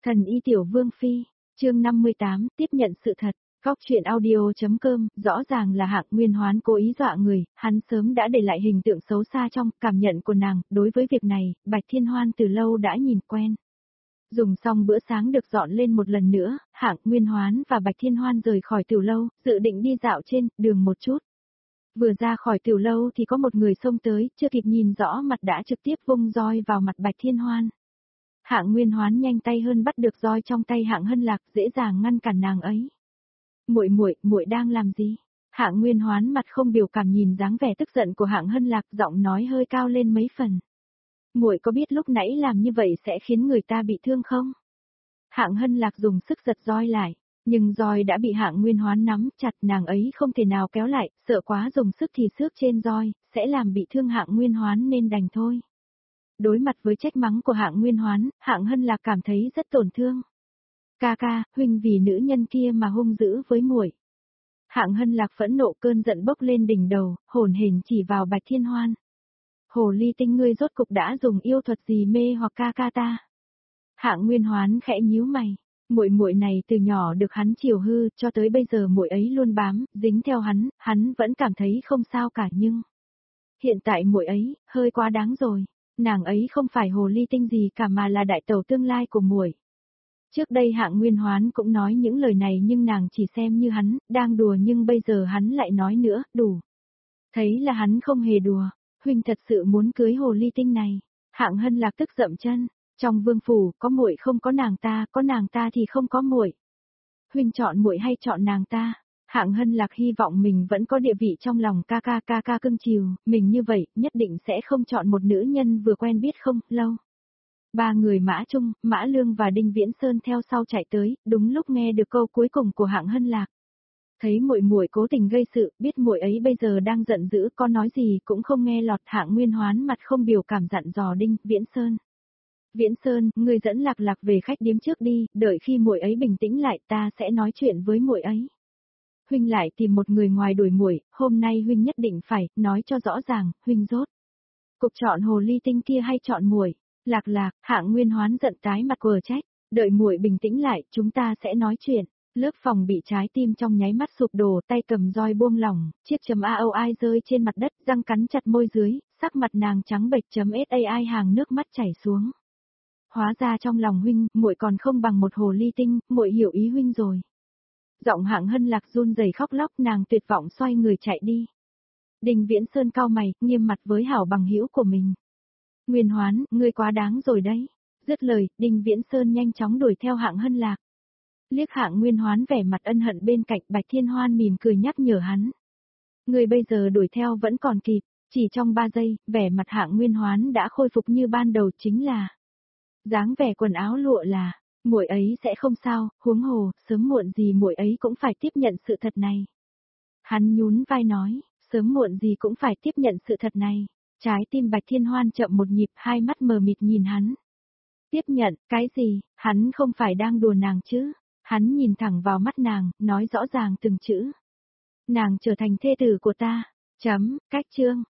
Thần y tiểu vương phi, chương 58, tiếp nhận sự thật. Góc truyện audio.com, rõ ràng là Hạng Nguyên Hoán cố ý dọa người, hắn sớm đã để lại hình tượng xấu xa trong cảm nhận của nàng, đối với việc này, Bạch Thiên Hoan từ lâu đã nhìn quen. Dùng xong bữa sáng được dọn lên một lần nữa, Hạng Nguyên Hoán và Bạch Thiên Hoan rời khỏi tiểu lâu, dự định đi dạo trên đường một chút. Vừa ra khỏi tiểu lâu thì có một người xông tới, chưa kịp nhìn rõ mặt đã trực tiếp vung roi vào mặt Bạch Thiên Hoan. Hạng Nguyên Hoán nhanh tay hơn bắt được roi trong tay Hạng Hân Lạc, dễ dàng ngăn cản nàng ấy. Muội đang làm gì? Hạng Nguyên Hoán mặt không biểu cảm nhìn dáng vẻ tức giận của Hạng Hân Lạc, giọng nói hơi cao lên mấy phần. Muội có biết lúc nãy làm như vậy sẽ khiến người ta bị thương không? Hạng Hân Lạc dùng sức giật roi lại, nhưng roi đã bị Hạng Nguyên Hoán nắm chặt, nàng ấy không thể nào kéo lại, sợ quá dùng sức thì xước trên roi, sẽ làm bị thương Hạng Nguyên Hoán nên đành thôi. Đối mặt với trách mắng của Hạng Nguyên Hoán, Hạng Hân Lạc cảm thấy rất tổn thương. Ca ca, huynh vì nữ nhân kia mà hung dữ với muội. Hạng Hân Lạc phẫn nộ, cơn giận bốc lên đỉnh đầu, hồn hển chỉ vào Bạch Thiên Hoan. Hồ ly tinh, ngươi rốt cục đã dùng yêu thuật gì mê hoặc ca ca ta? Hạng Nguyên Hoán khẽ nhíu mày, muội này từ nhỏ được hắn chiều hư, cho tới bây giờ muội ấy luôn bám, dính theo hắn vẫn cảm thấy không sao cả, nhưng hiện tại muội ấy hơi quá đáng rồi. Nàng ấy không phải hồ ly tinh gì cả mà là đại tẩu tương lai của muội. Trước đây Hạng Nguyên Hoán cũng nói những lời này nhưng nàng chỉ xem như hắn đang đùa, nhưng bây giờ hắn lại nói nữa, đủ. Thấy là hắn không hề đùa, huynh thật sự muốn cưới hồ ly tinh này. Hạng Hân Lạc tức dậm chân, trong vương phủ có muội không có nàng ta thì không có muội. Huynh chọn muội hay chọn nàng ta? Hạng Hân Lạc hy vọng mình vẫn có địa vị trong lòng ca ca cưng chiều, mình như vậy nhất định sẽ không chọn một nữ nhân vừa quen biết không lâu. Ba người Mã Trung, Mã Lương và Đinh Viễn Sơn theo sau chạy tới, đúng lúc nghe được câu cuối cùng của Hạng Hân Lạc. Thấy muội cố tình gây sự, biết muội ấy bây giờ đang giận dữ, có nói gì cũng không nghe lọt. Hạng Nguyên Hoán mặt không biểu cảm dặn dò Đinh Viễn Sơn. Viễn Sơn, ngươi dẫn Lạc về khách điếm trước đi, đợi khi muội ấy bình tĩnh lại ta sẽ nói chuyện với muội ấy. Huynh lại tìm một người ngoài đuổi muội, hôm nay huynh nhất định phải nói cho rõ ràng, huynh rốt cục chọn hồ ly tinh kia hay chọn muội? Lạc, Hạng Nguyên Hoán giận tái mặt quờ trách, đợi muội bình tĩnh lại, chúng ta sẽ nói chuyện. Lớp phòng bị trái tim trong nháy mắt sụp đổ, tay cầm roi buông lỏng, chiếc .aoi rơi trên mặt đất, răng cắn chặt môi dưới, sắc mặt nàng trắng bệch. .sai hàng nước mắt chảy xuống. Hóa ra trong lòng huynh, muội còn không bằng một hồ ly tinh, muội hiểu ý huynh rồi. Giọng Hạng Hân Lạc run rẩy khóc lóc, nàng tuyệt vọng xoay người chạy đi. Đinh Viễn Sơn cau mày, nghiêm mặt với hảo bằng hữu của mình. Nguyên Hoán, ngươi quá đáng rồi đấy. Dứt lời, Đinh Viễn Sơn nhanh chóng đuổi theo Hạng Hân Lạc. Liếc Hạng Nguyên Hoán vẻ mặt ân hận bên cạnh, Bạch Thiên Hoan mỉm cười nhắc nhở hắn. Ngươi bây giờ đuổi theo vẫn còn kịp, chỉ trong 3 giây, vẻ mặt Hạng Nguyên Hoán đã khôi phục như ban đầu, chính là dáng vẻ quần áo lụa là, muội ấy sẽ không sao, huống hồ, sớm muộn gì muội ấy cũng phải tiếp nhận sự thật này. Hắn nhún vai nói, sớm muộn gì cũng phải tiếp nhận sự thật này. Trái tim Bạch Thiên Hoan chậm một nhịp, hai mắt mờ mịt nhìn hắn. Tiếp nhận, cái gì, hắn không phải đang đùa nàng chứ? Hắn nhìn thẳng vào mắt nàng, nói rõ ràng từng chữ. Nàng trở thành thê tử của ta. Cách chương.